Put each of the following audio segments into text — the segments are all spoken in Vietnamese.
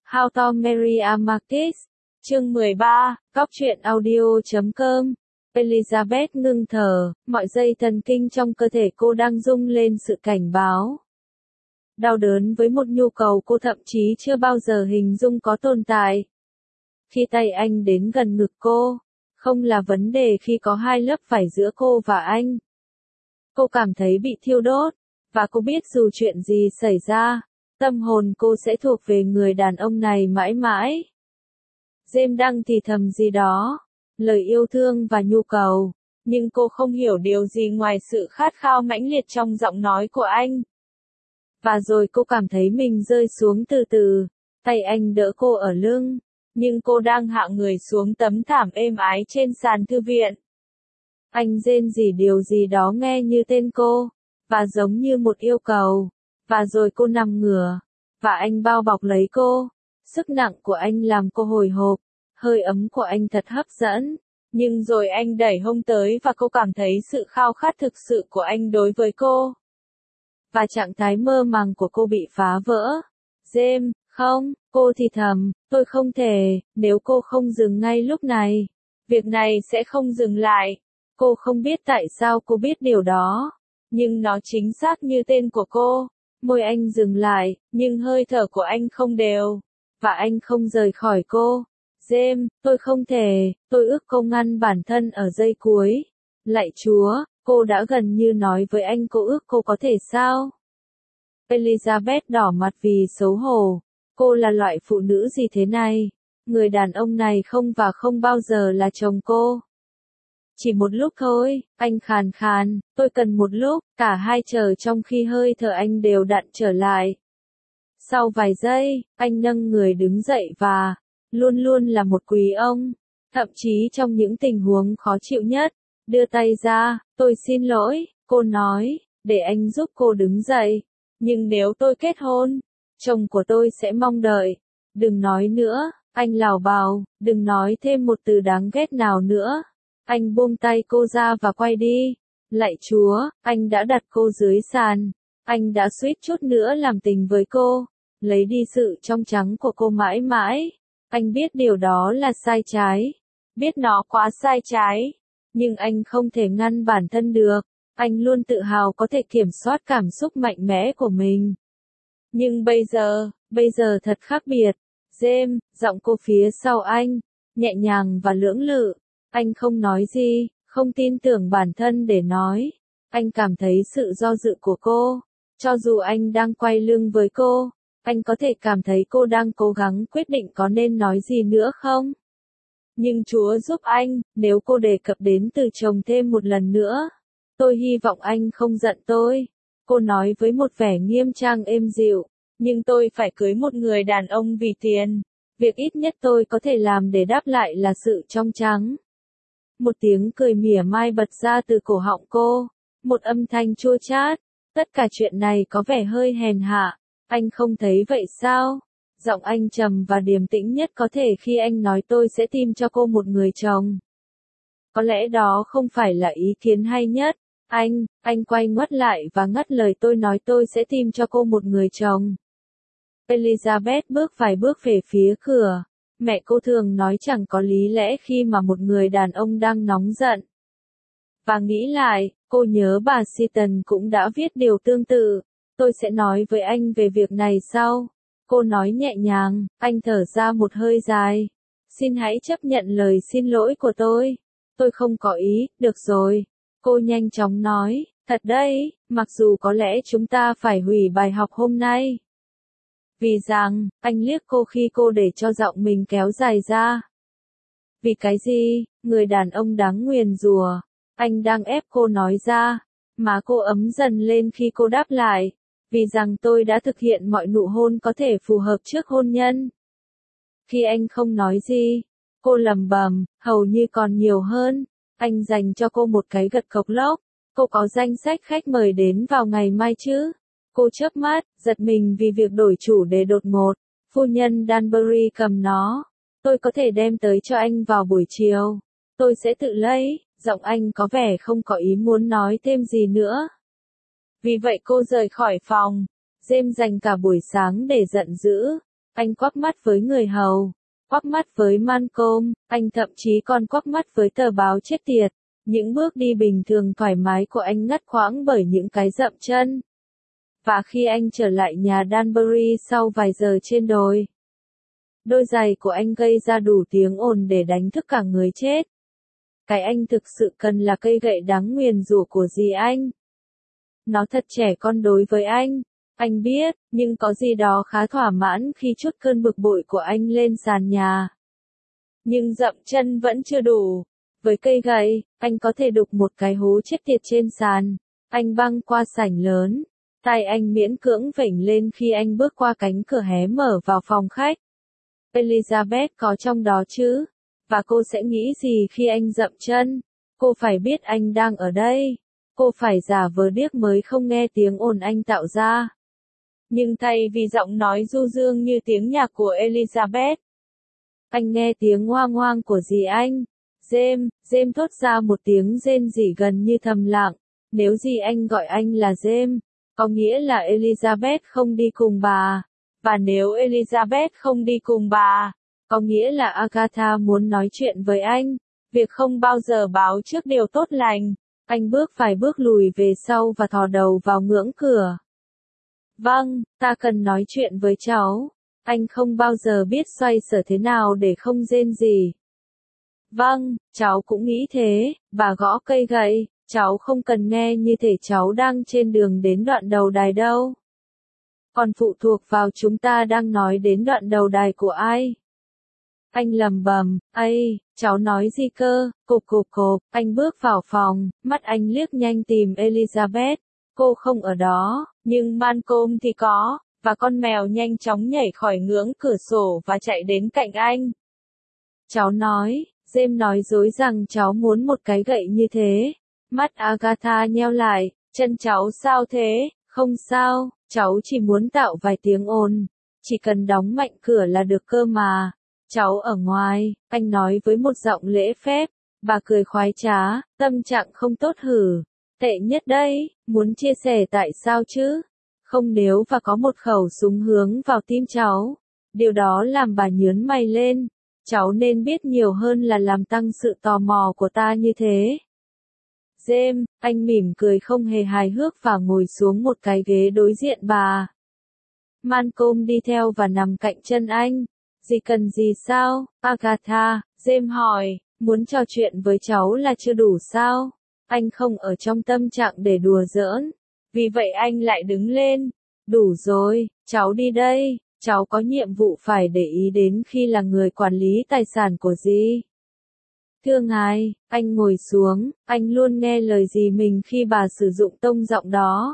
How to Marry a Marquis. Chương 13, Góc truyện audio.com. Elizabeth ngưng thở, mọi dây thần kinh trong cơ thể cô đang rung lên sự cảnh báo. Đau đớn với một nhu cầu cô thậm chí chưa bao giờ hình dung có tồn tại. Khi tay anh đến gần ngực cô, không là vấn đề khi có hai lớp vải giữa cô và anh. Cô cảm thấy bị thiêu đốt, và cô biết dù chuyện gì xảy ra, tâm hồn cô sẽ thuộc về người đàn ông này mãi mãi. James đang thì thầm gì đó, lời yêu thương và nhu cầu, nhưng cô không hiểu điều gì ngoài sự khát khao mãnh liệt trong giọng nói của anh. Và rồi cô cảm thấy mình rơi xuống từ từ, tay anh đỡ cô ở lưng, nhưng cô đang hạ người xuống tấm thảm êm ái trên sàn thư viện. Anh rên rỉ điều gì đó nghe như tên cô, và giống như một yêu cầu, và rồi cô nằm ngửa, và anh bao bọc lấy cô. Sức nặng của anh làm cô hồi hộp, hơi ấm của anh thật hấp dẫn, nhưng rồi anh đẩy hông tới và cô cảm thấy sự khao khát thực sự của anh đối với cô. Và trạng thái mơ màng của cô bị phá vỡ. James, không, cô thì thầm, tôi không thể, nếu cô không dừng ngay lúc này, việc này sẽ không dừng lại. Cô không biết tại sao cô biết điều đó, nhưng nó chính xác như tên của cô. Môi anh dừng lại, nhưng hơi thở của anh không đều, và anh không rời khỏi cô. James, tôi không thể, tôi ước cô ngăn bản thân ở giây cuối. Lạy Chúa, cô đã gần như nói với anh cô ước cô có thể sao? Elizabeth đỏ mặt vì xấu hổ. Cô là loại phụ nữ gì thế này? Người đàn ông này không và không bao giờ là chồng cô. Chỉ một lúc thôi, anh khàn khàn, tôi cần một lúc, cả hai chờ trong khi hơi thở anh đều đặn trở lại. Sau vài giây, anh nâng người đứng dậy và, luôn luôn là một quý ông, thậm chí trong những tình huống khó chịu nhất, đưa tay ra, tôi xin lỗi, cô nói, để anh giúp cô đứng dậy. Nhưng nếu tôi kết hôn, chồng của tôi sẽ mong đợi. Đừng nói nữa, anh lảo bào, đừng nói thêm một từ đáng ghét nào nữa. Anh buông tay cô ra và quay đi. Lạy Chúa, anh đã đặt cô dưới sàn. Anh đã suýt chút nữa làm tình với cô, lấy đi sự trong trắng của cô mãi mãi. Anh biết điều đó là sai trái, biết nó quá sai trái, nhưng anh không thể ngăn bản thân được. Anh luôn tự hào có thể kiểm soát cảm xúc mạnh mẽ của mình. Nhưng bây giờ thật khác biệt. James, giọng cô phía sau anh, nhẹ nhàng và lưỡng lự. Anh không nói gì, không tin tưởng bản thân để nói. Anh cảm thấy sự do dự của cô. Cho dù anh đang quay lưng với cô, anh có thể cảm thấy cô đang cố gắng quyết định có nên nói gì nữa không. Nhưng Chúa giúp anh, nếu cô đề cập đến từ chồng thêm một lần nữa. Tôi hy vọng anh không giận tôi. Cô nói với một vẻ nghiêm trang êm dịu. Nhưng tôi phải cưới một người đàn ông vì tiền. Việc ít nhất tôi có thể làm để đáp lại là sự trong trắng. Một tiếng cười mỉa mai bật ra từ cổ họng cô. Một âm thanh chua chát. Tất cả chuyện này có vẻ hơi hèn hạ. Anh không thấy vậy sao? Giọng anh trầm và điềm tĩnh nhất có thể khi anh nói tôi sẽ tìm cho cô một người chồng. Có lẽ đó không phải là ý kiến hay nhất. Anh quay ngoắt lại và ngắt lời tôi nói tôi sẽ tìm cho cô một người chồng. Elizabeth bước vài bước về phía cửa. Mẹ cô thường nói chẳng có lý lẽ khi mà một người đàn ông đang nóng giận. Và nghĩ lại, cô nhớ bà Seaton cũng đã viết điều tương tự. Tôi sẽ nói với anh về việc này sau. Cô nói nhẹ nhàng, anh thở ra một hơi dài. Xin hãy chấp nhận lời xin lỗi của tôi. Tôi không có ý, được rồi. Cô nhanh chóng nói, thật đấy, mặc dù có lẽ chúng ta phải hủy bài học hôm nay. Vì rằng, anh liếc cô khi cô để cho giọng mình kéo dài ra. Vì cái gì, người đàn ông đáng nguyền rủa, anh đang ép cô nói ra, mà cô ấm dần lên khi cô đáp lại. Vì rằng tôi đã thực hiện mọi nụ hôn có thể phù hợp trước hôn nhân. Khi anh không nói gì, cô lẩm bẩm, hầu như còn nhiều hơn. Anh dành cho cô một cái gật cộc lốc. Cô có danh sách khách mời đến vào ngày mai chứ? Cô chớp mắt, giật mình vì việc đổi chủ đề đột ngột. Phu nhân Danbury cầm nó. Tôi có thể đem tới cho anh vào buổi chiều. Tôi sẽ tự lấy. Giọng anh có vẻ không có ý muốn nói thêm gì nữa. Vì vậy cô rời khỏi phòng. James dành cả buổi sáng để giận dữ. Anh quắc mắt với người hầu, quắc mắt với Malcolm, anh thậm chí còn quắc mắt với tờ báo chết tiệt. Những bước đi bình thường thoải mái của anh ngắt quãng bởi những cái dậm chân. Và khi anh trở lại nhà Danbury sau vài giờ trên đồi, đôi giày của anh gây ra đủ tiếng ồn để đánh thức cả người chết. Cái anh thực sự cần là cây gậy đáng nguyền rủa của dì anh. Nó thật trẻ con đối với anh biết, nhưng có gì đó khá thỏa mãn khi trút cơn bực bội của anh lên sàn nhà. Nhưng dậm chân vẫn chưa đủ. Với cây gậy, anh có thể đục một cái hố chết tiệt trên sàn. Anh băng qua sảnh lớn. Tai anh miễn cưỡng vểnh lên khi anh bước qua cánh cửa hé mở vào phòng khách. Elizabeth có trong đó chứ? Và cô sẽ nghĩ gì khi anh dậm chân? Cô phải biết anh đang ở đây. Cô phải giả vờ điếc mới không nghe tiếng ồn anh tạo ra. Nhưng thay vì giọng nói du dương như tiếng nhạc của Elizabeth, anh nghe tiếng ngoang ngoang của dì anh. James thốt ra một tiếng rên rỉ gần như thầm lặng. Nếu dì anh gọi anh là James, có nghĩa là Elizabeth không đi cùng bà. Và nếu Elizabeth không đi cùng bà, có nghĩa là Agatha muốn nói chuyện với anh. Việc không bao giờ báo trước điều tốt lành. Anh bước vài bước lùi về sau và thò đầu vào ngưỡng cửa. Vâng, ta cần nói chuyện với cháu. Anh không bao giờ biết xoay sở thế nào để không rên gì. Vâng, cháu cũng nghĩ thế, bà gõ cây gậy, cháu không cần nghe như thể cháu đang trên đường đến đoạn đầu đài đâu. Còn phụ thuộc vào chúng ta đang nói đến đoạn đầu đài của ai. Anh lầm bầm, ây, cháu nói gì cơ, cộp, anh bước vào phòng, mắt anh liếc nhanh tìm Elizabeth, cô không ở đó, nhưng Malcolm thì có, và con mèo nhanh chóng nhảy khỏi ngưỡng cửa sổ và chạy đến cạnh anh. Cháu nói, James nói dối rằng cháu muốn một cái gậy như thế. Mắt Agatha nheo lại, chân cháu sao thế, không sao, cháu chỉ muốn tạo vài tiếng ồn, chỉ cần đóng mạnh cửa là được cơ mà. Cháu ở ngoài, anh nói với một giọng lễ phép, bà cười khoái trá, tâm trạng không tốt hử, tệ nhất đấy, muốn chia sẻ tại sao chứ? Không nếu và có một khẩu súng hướng vào tim cháu, điều đó làm bà nhướng mày lên, cháu nên biết nhiều hơn là làm tăng sự tò mò của ta như thế. James, anh mỉm cười không hề hài hước và ngồi xuống một cái ghế đối diện bà. Malcolm đi theo và nằm cạnh chân anh. Dì cần gì sao, Agatha? James hỏi, muốn trò chuyện với cháu là chưa đủ sao? Anh không ở trong tâm trạng để đùa giỡn. Vì vậy anh lại đứng lên. Đủ rồi, cháu đi đây, cháu có nhiệm vụ phải để ý đến khi là người quản lý tài sản của dì. Thưa ngài, anh ngồi xuống, anh luôn nghe lời dì mình khi bà sử dụng tông giọng đó.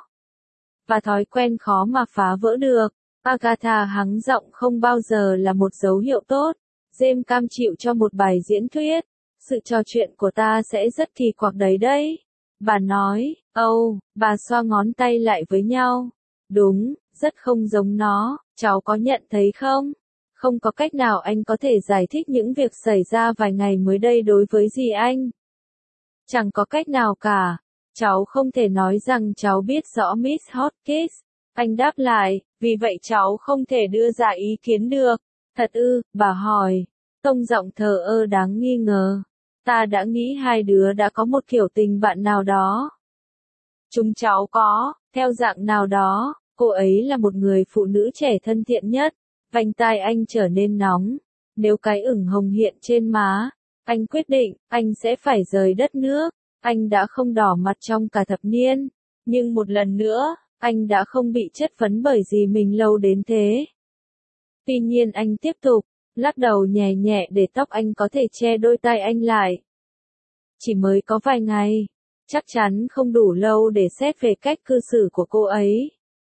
Và thói quen khó mà phá vỡ được. Agatha hắng giọng không bao giờ là một dấu hiệu tốt. James cam chịu cho một bài diễn thuyết. Sự trò chuyện của ta sẽ rất kỳ quặc đấy. Bà nói, bà xoa ngón tay lại với nhau. Đúng, rất không giống nó, cháu có nhận thấy không? Không có cách nào anh có thể giải thích những việc xảy ra vài ngày mới đây đối với dì anh. Chẳng có cách nào cả. Cháu không thể nói rằng cháu biết rõ Miss Hotchkiss. Anh đáp lại, vì vậy cháu không thể đưa ra ý kiến được. Thật ư, bà hỏi. Tông giọng thờ ơ đáng nghi ngờ. Ta đã nghĩ hai đứa đã có một kiểu tình bạn nào đó. Chúng cháu có, theo dạng nào đó, cô ấy là một người phụ nữ trẻ thân thiện nhất. Vành tai anh trở nên nóng. Nếu cái ửng hồng hiện trên má, anh quyết định, anh sẽ phải rời đất nước. Anh đã không đỏ mặt trong cả thập niên. Nhưng một lần nữa, anh đã không bị chất vấn bởi gì mình lâu đến thế. Tuy nhiên anh tiếp tục, lắc đầu nhẹ nhẹ để tóc anh có thể che đôi tai anh lại. Chỉ mới có vài ngày, chắc chắn không đủ lâu để xét về cách cư xử của cô ấy.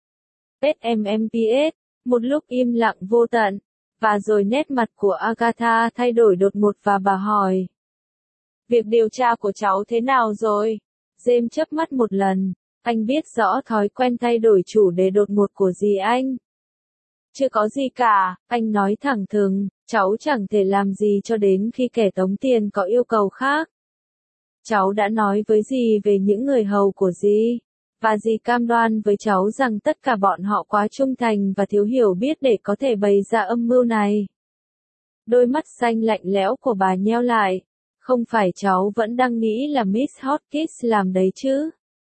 SMMPS, một lúc im lặng vô tận, và rồi nét mặt của Agatha thay đổi đột ngột và bà hỏi. Việc điều tra của cháu thế nào rồi? James chớp mắt một lần, anh biết rõ thói quen thay đổi chủ đề đột ngột của dì anh. Chưa có gì cả, anh nói thẳng thừng, cháu chẳng thể làm gì cho đến khi kẻ tống tiền có yêu cầu khác. Cháu đã nói với dì về những người hầu của dì, Và dì cam đoan với cháu rằng tất cả bọn họ quá trung thành và thiếu hiểu biết để có thể bày ra âm mưu này. Đôi mắt xanh lạnh lẽo của bà nheo lại. Không phải cháu vẫn đang nghĩ là Miss Hotchkiss làm đấy chứ?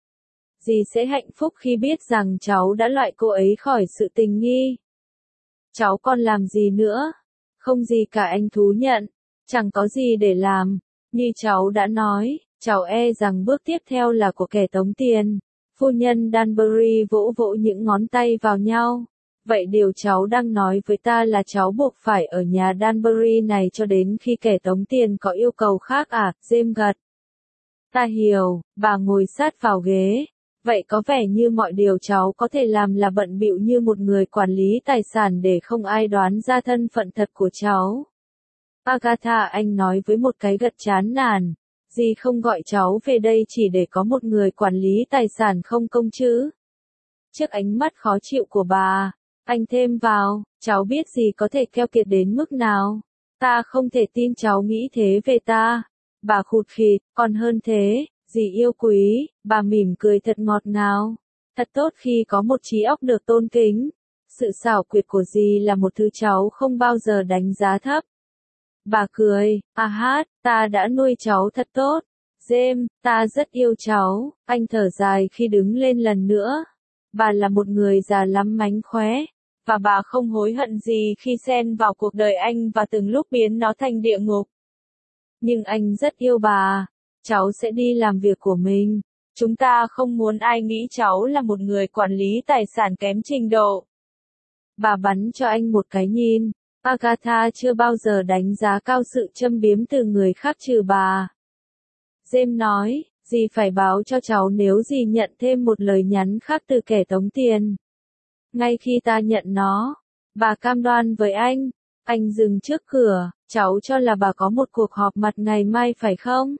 Dì sẽ hạnh phúc khi biết rằng cháu đã loại cô ấy khỏi sự tình nghi. Cháu còn làm gì nữa? Không gì cả, anh thú nhận. Chẳng có gì để làm. Như cháu đã nói, cháu e rằng bước tiếp theo là của kẻ tống tiền. Phu nhân Danbury vỗ vỗ những ngón tay vào nhau. Vậy điều cháu đang nói với ta là cháu buộc phải ở nhà Danbury này cho đến khi kẻ tống tiền có yêu cầu khác à? James gật. Ta hiểu, bà ngồi sát vào ghế. Vậy có vẻ như mọi điều cháu có thể làm là bận bịu như một người quản lý tài sản để không ai đoán ra thân phận thật của cháu. Agatha, anh nói với một cái gật chán nản. Dì không gọi cháu về đây chỉ để có một người quản lý tài sản không công chứ? Trước ánh mắt khó chịu của bà, anh thêm vào, cháu biết dì có thể keo kiệt đến mức nào. Ta không thể tin cháu nghĩ thế về ta. Bà khụt khịt, còn hơn thế, dì yêu quý, bà mỉm cười thật ngọt ngào. Thật tốt khi có một trí óc được tôn kính. Sự xảo quyệt của dì là một thứ cháu không bao giờ đánh giá thấp. Bà cười, ta đã nuôi cháu thật tốt. James, ta rất yêu cháu. Anh thở dài khi đứng lên lần nữa. Bà là một người già lắm mánh khóe. Và bà không hối hận gì khi xen vào cuộc đời anh và từng lúc biến nó thành địa ngục. Nhưng anh rất yêu bà. Cháu sẽ đi làm việc của mình. Chúng ta không muốn ai nghĩ cháu là một người quản lý tài sản kém trình độ. Bà bắn cho anh một cái nhìn. Agatha chưa bao giờ đánh giá cao sự châm biếm từ người khác trừ bà. James nói, dì phải báo cho cháu nếu dì nhận thêm một lời nhắn khác từ kẻ tống tiền. Ngay khi ta nhận nó, bà cam đoan với anh. Anh dừng trước cửa, cháu cho là bà có một cuộc họp mặt ngày mai phải không?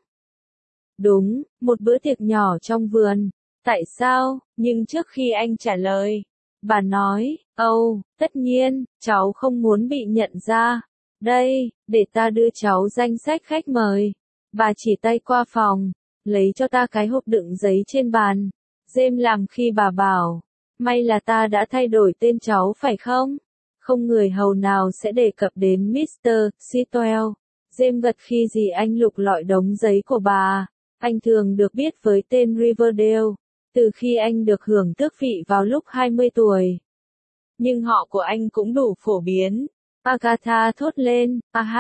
Đúng, một bữa tiệc nhỏ trong vườn. Tại sao? Nhưng trước khi anh trả lời, bà nói, tất nhiên, cháu không muốn bị nhận ra. Đây, để ta đưa cháu danh sách khách mời. Bà chỉ tay qua phòng, lấy cho ta cái hộp đựng giấy trên bàn. James làm khi bà bảo, may là ta đã thay đổi tên cháu phải không? Không người hầu nào sẽ đề cập đến Mr. Sitwell. James gật khi dì anh lục lọi đống giấy của bà. Anh thường được biết với tên Riverdale, từ khi anh được hưởng tước vị vào lúc 20 tuổi. Nhưng họ của anh cũng đủ phổ biến. Agatha thốt lên,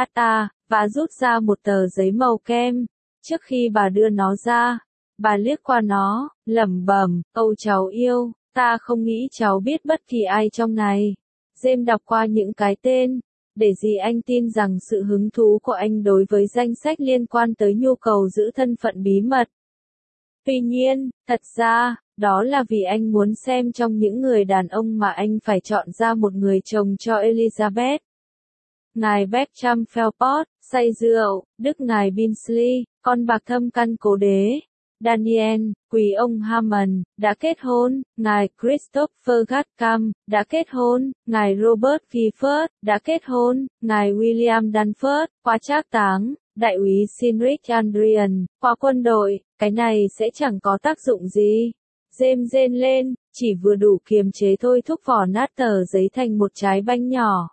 và rút ra một tờ giấy màu kem. Trước khi bà đưa nó ra, bà liếc qua nó, lẩm bẩm, cháu yêu, ta không nghĩ cháu biết bất kỳ ai trong này. James đọc qua những cái tên, để dì anh tin rằng sự hứng thú của anh đối với danh sách liên quan tới nhu cầu giữ thân phận bí mật. Tuy nhiên, thật ra, đó là vì anh muốn xem trong những người đàn ông mà anh phải chọn ra một người chồng cho Elizabeth. Ngài Bertram Philpott, say rượu, Đức ngài Bingley, con bạc thâm căn cố đế. Daniel, quý ông Hammond, đã kết hôn, ngài Christopher Gatcam, đã kết hôn, ngài Robert Gifford, đã kết hôn, ngài William Danford, qua trác táng, đại úy Cynric Andrian, qua quân đội, cái này sẽ chẳng có tác dụng gì. James rên lên, chỉ vừa đủ kiềm chế thôi thúc vỏ nát tờ giấy thành một trái banh nhỏ.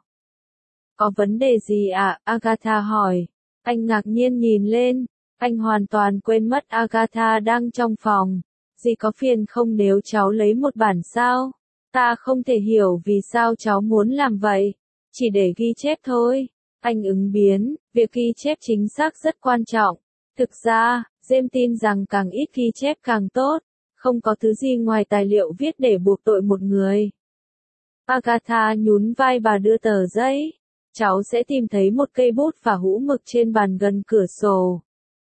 Có vấn đề gì ạ? Agatha hỏi. Anh ngạc nhiên nhìn lên. Anh hoàn toàn quên mất Agatha đang trong phòng. Dì có phiền không nếu cháu lấy một bản sao? Ta không thể hiểu vì sao cháu muốn làm vậy. Chỉ để ghi chép thôi. Anh ứng biến, việc ghi chép chính xác rất quan trọng. Thực ra, James tin rằng càng ít ghi chép càng tốt. Không có thứ gì ngoài tài liệu viết để buộc tội một người. Agatha nhún vai, bà đưa tờ giấy. Cháu sẽ tìm thấy một cây bút và hũ mực trên bàn gần cửa sổ.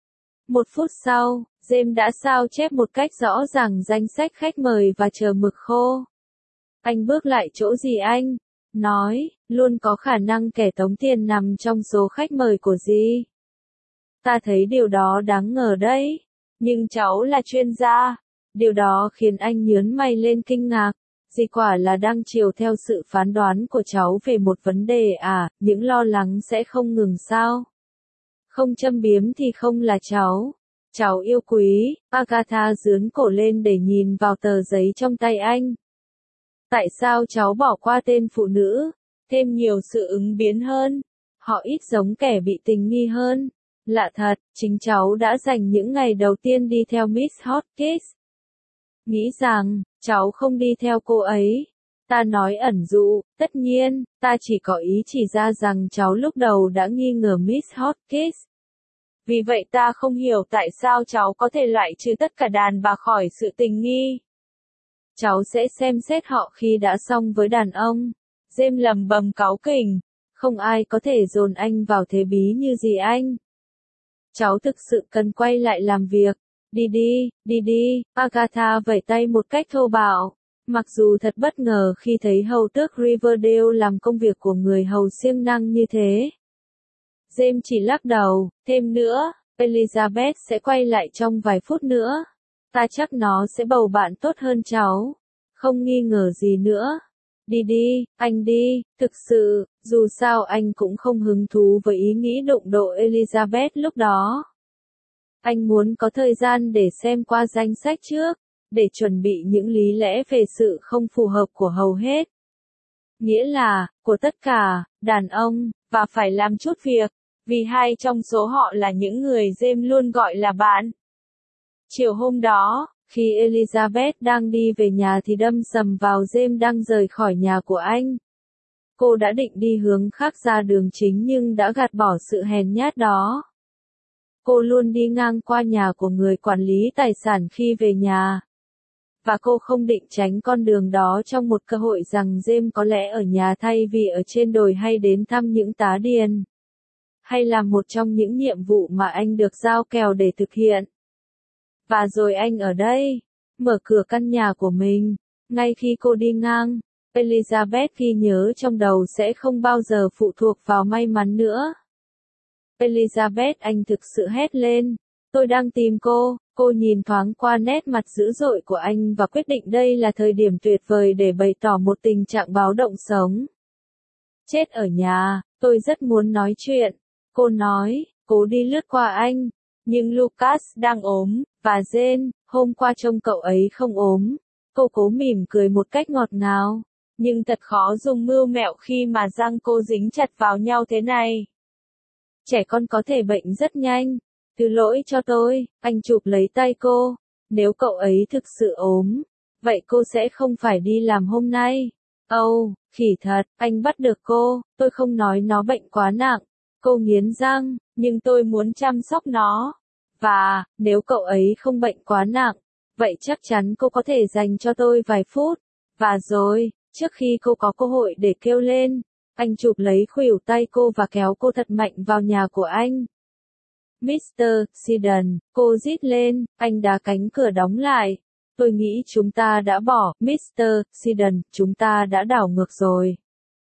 1 phút sau, James đã sao chép một cách rõ ràng danh sách khách mời và chờ mực khô. Anh bước lại chỗ dì anh, nói, luôn có khả năng kẻ tống tiền nằm trong số khách mời của dì. Ta thấy điều đó đáng ngờ đấy, nhưng cháu là chuyên gia. Điều đó khiến anh nhướng mày lên kinh ngạc. Dì quả là đang chiều theo sự phán đoán của cháu về một vấn đề à, những lo lắng sẽ không ngừng sao? Không châm biếm thì không là cháu. Cháu yêu quý, Agatha giương cổ lên để nhìn vào tờ giấy trong tay anh. Tại sao cháu bỏ qua tên phụ nữ? Thêm nhiều sự ứng biến hơn. Họ ít giống kẻ bị tình nghi hơn. Lạ thật, chính cháu đã dành những ngày đầu tiên đi theo Miss Hotcakes. Nghĩ rằng, cháu không đi theo cô ấy. Ta nói ẩn dụ, tất nhiên, ta chỉ có ý chỉ ra rằng cháu lúc đầu đã nghi ngờ Miss Hotcakes. Vì vậy ta không hiểu tại sao cháu có thể loại trừ tất cả đàn bà khỏi sự tình nghi. Cháu sẽ xem xét họ khi đã xong với đàn ông. James lầm bầm cáu kỉnh. Không ai có thể dồn anh vào thế bí như gì anh. Cháu thực sự cần quay lại làm việc. Đi đi, Agatha vẩy tay một cách thô bạo. Mặc dù thật bất ngờ khi thấy hầu tước Riverdale làm công việc của người hầu siêng năng như thế. James chỉ lắc đầu, thêm nữa, Elizabeth sẽ quay lại trong vài phút nữa. Ta chắc nó sẽ bầu bạn tốt hơn cháu. Không nghi ngờ gì nữa. Đi, anh đi, thực sự, dù sao anh cũng không hứng thú với ý nghĩ đụng độ Elizabeth lúc đó. Anh muốn có thời gian để xem qua danh sách trước, để chuẩn bị những lý lẽ về sự không phù hợp của hầu hết. Nghĩa là, của tất cả, đàn ông, và phải làm chút việc, vì hai trong số họ là những người James luôn gọi là bạn. Chiều hôm đó, khi Elizabeth đang đi về nhà thì đâm sầm vào James đang rời khỏi nhà của anh. Cô đã định đi hướng khác ra đường chính nhưng đã gạt bỏ sự hèn nhát đó. Cô luôn đi ngang qua nhà của người quản lý tài sản khi về nhà. Và cô không định tránh con đường đó trong một cơ hội rằng James có lẽ ở nhà thay vì ở trên đồi hay đến thăm những tá điền. Hay làm một trong những nhiệm vụ mà anh được giao kèo để thực hiện. Và rồi anh ở đây, mở cửa căn nhà của mình, ngay khi cô đi ngang, Elizabeth ghi nhớ trong đầu sẽ không bao giờ phụ thuộc vào may mắn nữa. Elizabeth, anh thực sự hét lên, tôi đang tìm cô nhìn thoáng qua nét mặt dữ dội của anh và quyết định đây là thời điểm tuyệt vời để bày tỏ một tình trạng báo động sống. Chết ở nhà, tôi rất muốn nói chuyện, cô nói, cố đi lướt qua anh, nhưng Lucas đang ốm, và Jane, hôm qua trông cậu ấy không ốm. Cô cố mỉm cười một cách ngọt ngào, nhưng thật khó dùng mưu mẹo khi mà răng cô dính chặt vào nhau thế này. Trẻ con có thể bệnh rất nhanh. Thứ lỗi cho tôi, anh chụp lấy tay cô. Nếu cậu ấy thực sự ốm, vậy cô sẽ không phải đi làm hôm nay. Khỉ thật, anh bắt được cô, tôi không nói nó bệnh quá nặng. Cô nghiến răng, nhưng tôi muốn chăm sóc nó. Và, nếu cậu ấy không bệnh quá nặng, vậy chắc chắn cô có thể dành cho tôi vài phút. Và rồi, trước khi cô có cơ hội để kêu lên, anh chụp lấy khuỷu tay cô và kéo cô thật mạnh vào nhà của anh. Mr. Siddon, cô rít lên, anh đá cánh cửa đóng lại. Tôi nghĩ chúng ta đã bỏ, Mr. Siddon, chúng ta đã đảo ngược rồi.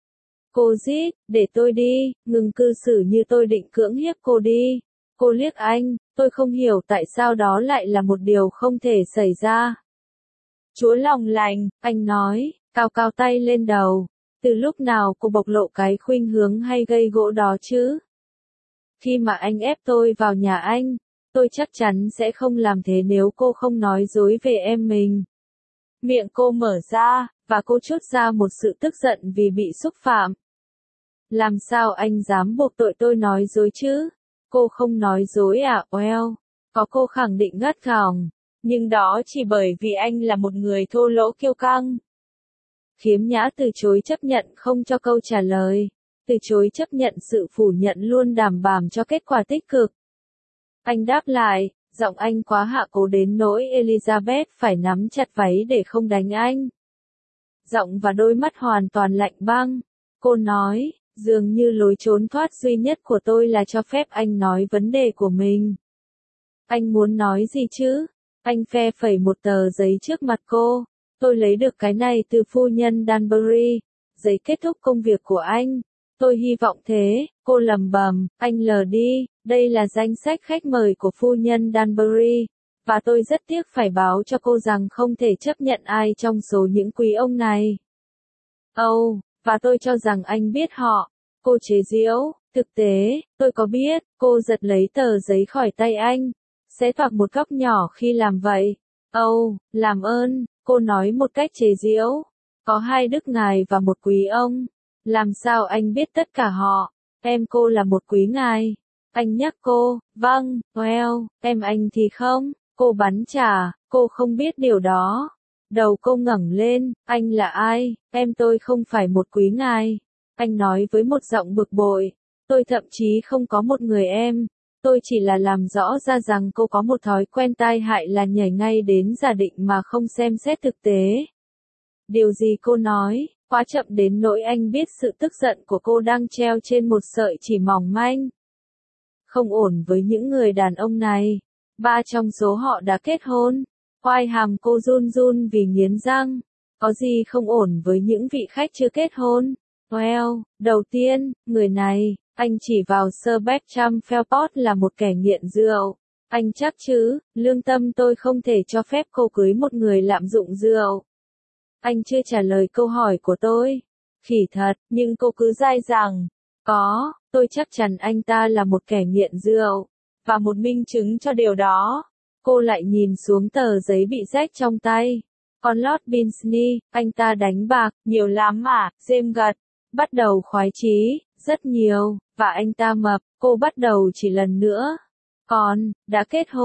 Cô rít, để tôi đi, ngừng cư xử như tôi định cưỡng hiếp cô đi. Cô liếc anh, tôi không hiểu tại sao đó lại là một điều không thể xảy ra. Chúa lòng lành, anh nói, cao cao tay lên đầu. Từ lúc nào cô bộc lộ cái khuynh hướng hay gây gỗ đó chứ? Khi mà anh ép tôi vào nhà anh, tôi chắc chắn sẽ không làm thế nếu cô không nói dối về em mình. Miệng cô mở ra, và cô trút ra một sự tức giận vì bị xúc phạm. Làm sao anh dám buộc tội tôi nói dối chứ? Cô không nói dối à? Well, có, cô khẳng định gắt gỏng, nhưng đó chỉ bởi vì anh là một người thô lỗ kiêu căng. Khiếm nhã từ chối chấp nhận không cho câu trả lời. Từ chối chấp nhận sự phủ nhận luôn đảm bảo cho kết quả tích cực. Anh đáp lại, giọng anh quá hạ cố đến nỗi Elizabeth phải nắm chặt váy để không đánh anh. Giọng và đôi mắt hoàn toàn lạnh băng. Cô nói, dường như lối trốn thoát duy nhất của tôi là cho phép anh nói vấn đề của mình. Anh muốn nói gì chứ? Anh phe phẩy một tờ giấy trước mặt cô. Tôi lấy được cái này từ phu nhân Danbury. Giấy kết thúc công việc của anh. Tôi hy vọng thế, cô lẩm bẩm, anh lờ đi, đây là danh sách khách mời của phu nhân Danbury. Và tôi rất tiếc phải báo cho cô rằng không thể chấp nhận ai trong số những quý ông này. Và tôi cho rằng anh biết họ. Cô chế giễu, thực tế, tôi có biết, cô giật lấy tờ giấy khỏi tay anh. sẽ toạc một góc nhỏ khi làm vậy. Âu, làm ơn, cô nói một cách chế giễu. Có 2 đức ngài và 1 quý ông. Làm sao anh biết tất cả họ? Em cô là 1 quý ngài. Anh nhắc cô, vâng, well, em anh thì không. Cô bắn trả, cô không biết điều đó. Đầu cô ngẩng lên, anh là ai? Em tôi không phải 1 quý ngài. Anh nói với một giọng bực bội. Tôi thậm chí không có một người em. Tôi chỉ là làm rõ ra rằng cô có một thói quen tai hại là nhảy ngay đến giả định mà không xem xét thực tế. Điều gì cô nói, quá chậm đến nỗi anh biết sự tức giận của cô đang treo trên một sợi chỉ mỏng manh. Không ổn với những người đàn ông này. 3 trong số họ đã kết hôn. Quai hàm cô run run vì nghiến răng. Có gì không ổn với những vị khách chưa kết hôn? Well, đầu tiên, người này, anh chỉ vào Sir Bertram Felport là một kẻ nghiện rượu. Anh chắc chứ, lương tâm tôi không thể cho phép cô cưới một người lạm dụng rượu. Anh chưa trả lời câu hỏi của tôi. Khỉ thật, nhưng cô cứ dai rằng, có, tôi chắc chắn anh ta là một kẻ nghiện rượu. Và một minh chứng cho điều đó. Cô lại nhìn xuống tờ giấy bị rách trong tay. Con Lord Binsney, anh ta đánh bạc, nhiều lắm à, James gật. Bắt đầu khoái chí, rất nhiều, và anh ta mập, cô bắt đầu chỉ lần nữa. Còn, đã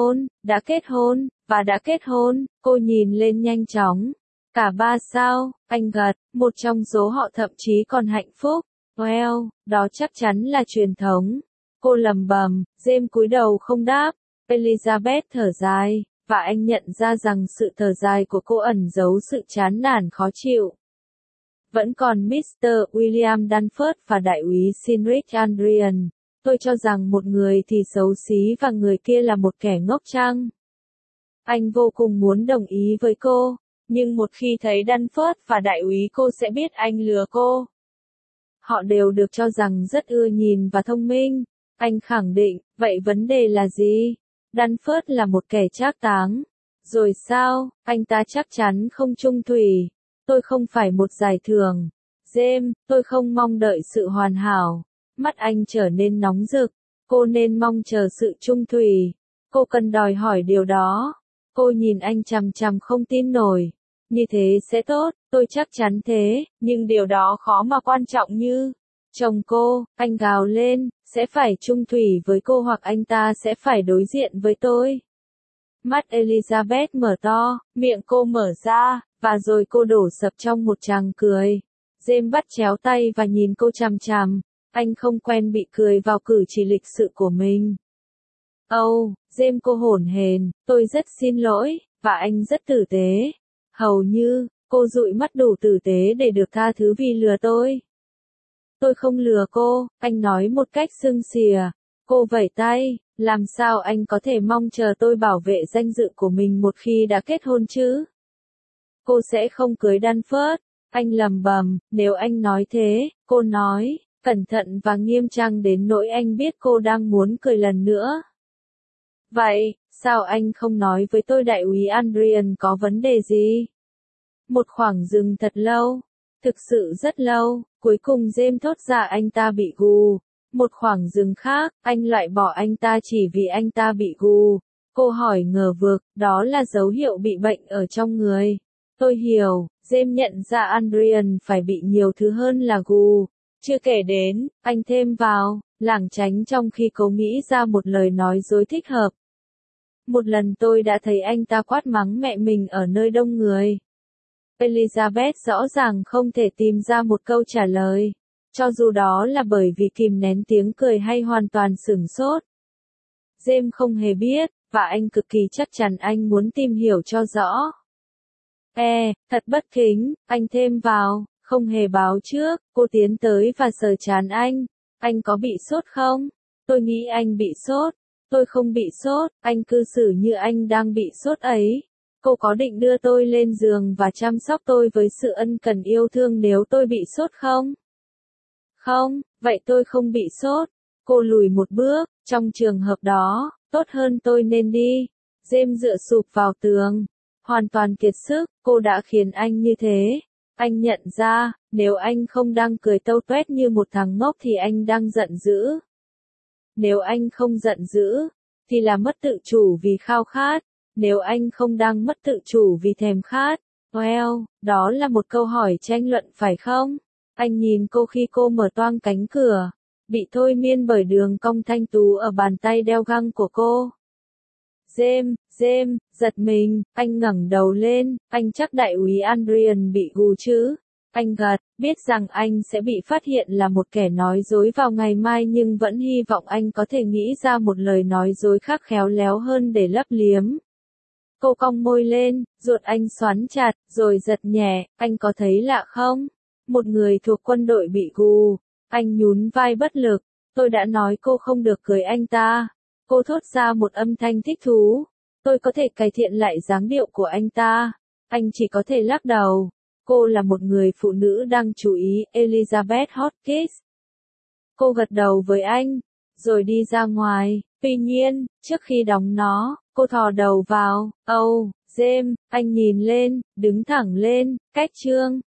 kết hôn, và đã kết hôn, cô nhìn lên nhanh chóng. Cả 3 sao, anh gật, một trong số họ thậm chí còn hạnh phúc. Well, đó chắc chắn là truyền thống. Cô lầm bầm, James cúi đầu không đáp. Elizabeth thở dài, và anh nhận ra rằng sự thở dài của cô ẩn giấu sự chán nản khó chịu. Vẫn còn Mr. William Dunford và đại úy Cynric Andrian. Tôi cho rằng một người thì xấu xí và người kia là một kẻ ngốc chăng? Anh vô cùng muốn đồng ý với cô, nhưng một khi thấy Dunford và đại úy cô sẽ biết anh lừa cô. Họ đều được cho rằng rất ưa nhìn và thông minh. Anh khẳng định, vậy vấn đề là gì? Dunford là một kẻ trác táng. Rồi sao, anh ta chắc chắn không chung thủy. Tôi không phải một giải thưởng. James, tôi không mong đợi sự hoàn hảo. Mắt anh trở nên nóng rực. Cô nên mong chờ sự chung thủy. Cô cần đòi hỏi điều đó. Cô nhìn anh chằm chằm không tin nổi. Như thế sẽ tốt, tôi chắc chắn thế, nhưng điều đó khó mà quan trọng như chồng cô, anh gào lên, sẽ phải chung thủy với cô hoặc anh ta sẽ phải đối diện với tôi. Mắt Elizabeth mở to, miệng cô mở ra, và rồi cô đổ sập trong một tràng cười. James bắt chéo tay và nhìn cô chằm chằm, anh không quen bị cười vào cử chỉ lịch sự của mình. James cô hổn hển, tôi rất xin lỗi, và anh rất tử tế. Hầu như, cô dụi mắt đủ tử tế để được tha thứ vì lừa tôi. Tôi không lừa cô, anh nói một cách sưng xìa. Cô vẩy tay, làm sao anh có thể mong chờ tôi bảo vệ danh dự của mình một khi đã kết hôn chứ? Cô sẽ không cưới Dunford. Anh lầm bầm, nếu anh nói thế, cô nói, cẩn thận và nghiêm trang đến nỗi anh biết cô đang muốn cười lần nữa. Vậy, sao anh không nói với tôi đại úy Andrian có vấn đề gì? Một khoảng dừng thật lâu, thực sự rất lâu, cuối cùng James thốt ra anh ta bị gù. Một khoảng dừng khác, anh loại bỏ anh ta chỉ vì anh ta bị gù. Cô hỏi ngờ vực, đó là dấu hiệu bị bệnh ở trong người. Tôi hiểu, James nhận ra Andrian phải bị nhiều thứ hơn là gù. Chưa kể đến, anh thêm vào, lảng tránh trong khi cô nghĩ ra một lời nói dối thích hợp. Một lần tôi đã thấy anh ta quát mắng mẹ mình ở nơi đông người. Elizabeth rõ ràng không thể tìm ra một câu trả lời, cho dù đó là bởi vì kìm nén tiếng cười hay hoàn toàn sửng sốt. James không hề biết, và anh cực kỳ chắc chắn anh muốn tìm hiểu cho rõ. Thật bất kính, anh thêm vào, không hề báo trước. Cô tiến tới và sờ trán anh. Anh có bị sốt không? Tôi nghĩ anh bị sốt. Tôi không bị sốt, anh cư xử như anh đang bị sốt ấy. Cô có định đưa tôi lên giường và chăm sóc tôi với sự ân cần yêu thương nếu tôi bị sốt không? Không, vậy tôi không bị sốt. Cô lùi một bước, trong trường hợp đó, tốt hơn tôi nên đi. James dựa sụp vào tường. Hoàn toàn kiệt sức, cô đã khiến anh như thế. Anh nhận ra, nếu anh không đang cười tâu tuét như một thằng ngốc thì anh đang giận dữ. Nếu anh không giận dữ, thì là mất tự chủ vì khao khát. Nếu anh không đang mất tự chủ vì thèm khát, well, đó là một câu hỏi tranh luận phải không? Anh nhìn cô khi cô mở toang cánh cửa, bị thôi miên bởi đường cong thanh tú ở bàn tay đeo găng của cô. James, giật mình, anh ngẩng đầu lên, anh chắc đại úy Adrian bị gù chứ? Anh gật, biết rằng anh sẽ bị phát hiện là một kẻ nói dối vào ngày mai nhưng vẫn hy vọng anh có thể nghĩ ra một lời nói dối khác khéo léo hơn để lấp liếm. Cô cong môi lên, ruột anh xoắn chặt, rồi giật nhẹ, anh có thấy lạ không? Một người thuộc quân đội bị gù. Anh nhún vai bất lực, tôi đã nói cô không được cưới anh ta. Cô thốt ra một âm thanh thích thú. Tôi có thể cải thiện lại dáng điệu của anh ta. Anh chỉ có thể lắc đầu. Cô là một người phụ nữ đang chú ý, Elizabeth Hotchkiss. Cô gật đầu với anh, rồi đi ra ngoài. Tuy nhiên, trước khi đóng nó, cô thò đầu vào. Oh, James, anh nhìn lên, đứng thẳng lên, cách chương.